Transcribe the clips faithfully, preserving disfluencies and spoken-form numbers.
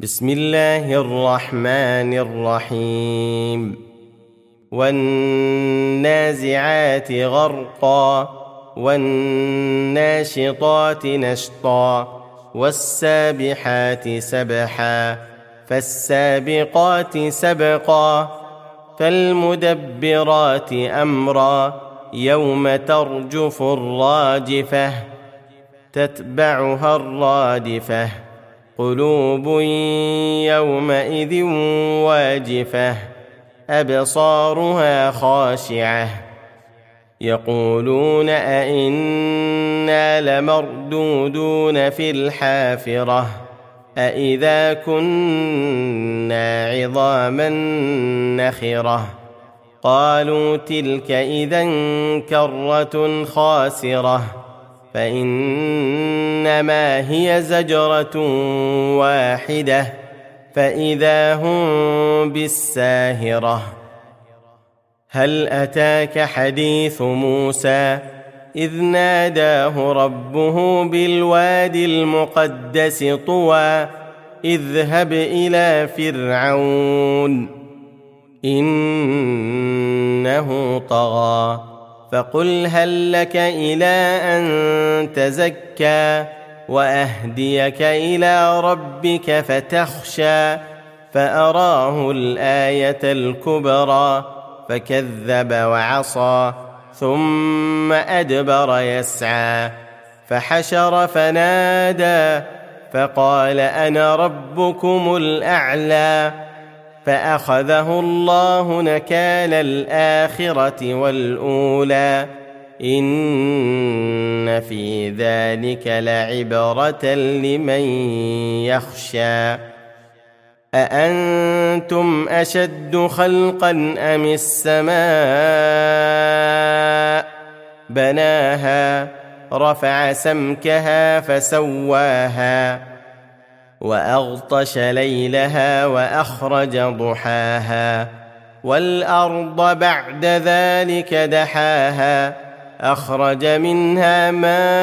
بسم الله الرحمن الرحيم والنازعات غرقا والناشطات نشطا والسابحات سبحا فالسابقات سبقا فالمدبرات أمرا يوم ترجف الراجفة تتبعها الرادفة قلوب يومئذ واجفة أبصارها خاشعة يقولون أئنا لمردودون في الحافرة أئذا كنا عظاما نخرة قالوا تلك إذا كرة خاسرة فإنما هي زجرة واحدة فإذا هم بالساهرة هل أتاك حديث موسى إذ ناداه ربه بالوادي المقدس طوى اذهب إلى فرعون إنه طغى فقل هل لك إلى أن تزكى وأهديك إلى ربك فتخشى فأراه الآية الكبرى فكذب وعصى ثم أدبر يسعى فحشر فنادى فقال أنا ربكم الأعلى فأخذه الله نكال الآخرة والأولى إن في ذلك لعبرة لمن يخشى أأنتم أشد خلقا أم السماء بناها رفع سمكها فسواها وأغطش ليلها وأخرج ضحاها والأرض بعد ذلك دحاها أخرج منها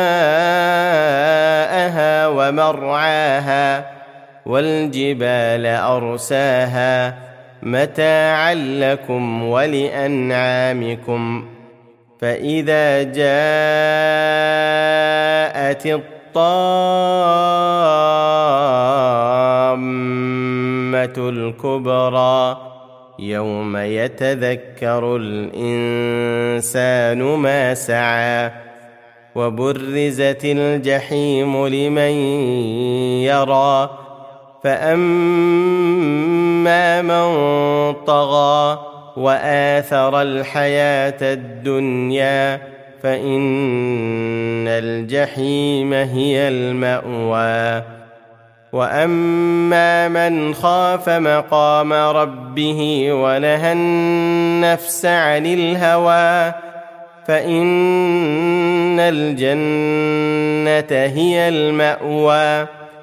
ماءها ومرعاها والجبال أرساها متاعا لكم ولأنعامكم فإذا جاءت الطامة الكبرى يوم يتذكر الإنسان ما سعى وبرزت الجحيم لمن يرى فأما من طغى وآثر الحياة الدنيا فإن الجحيم هي المأوى وأما من خاف مقام ربه ونهى النفس عن الهوى فإن الجنة هي المأوى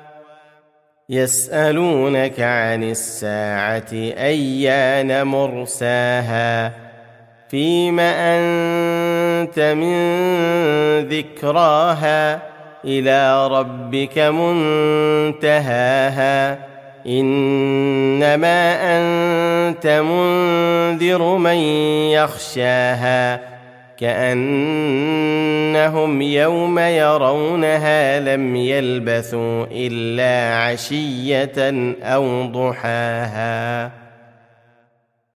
يسألونك عن الساعة أيان مرساها فيم أنت من ذكراها إلى ربك منتهاها إنما أنت منذر من يخشاها كأنهم يوم يرونها لم يلبثوا إلا عشية أو ضحاها.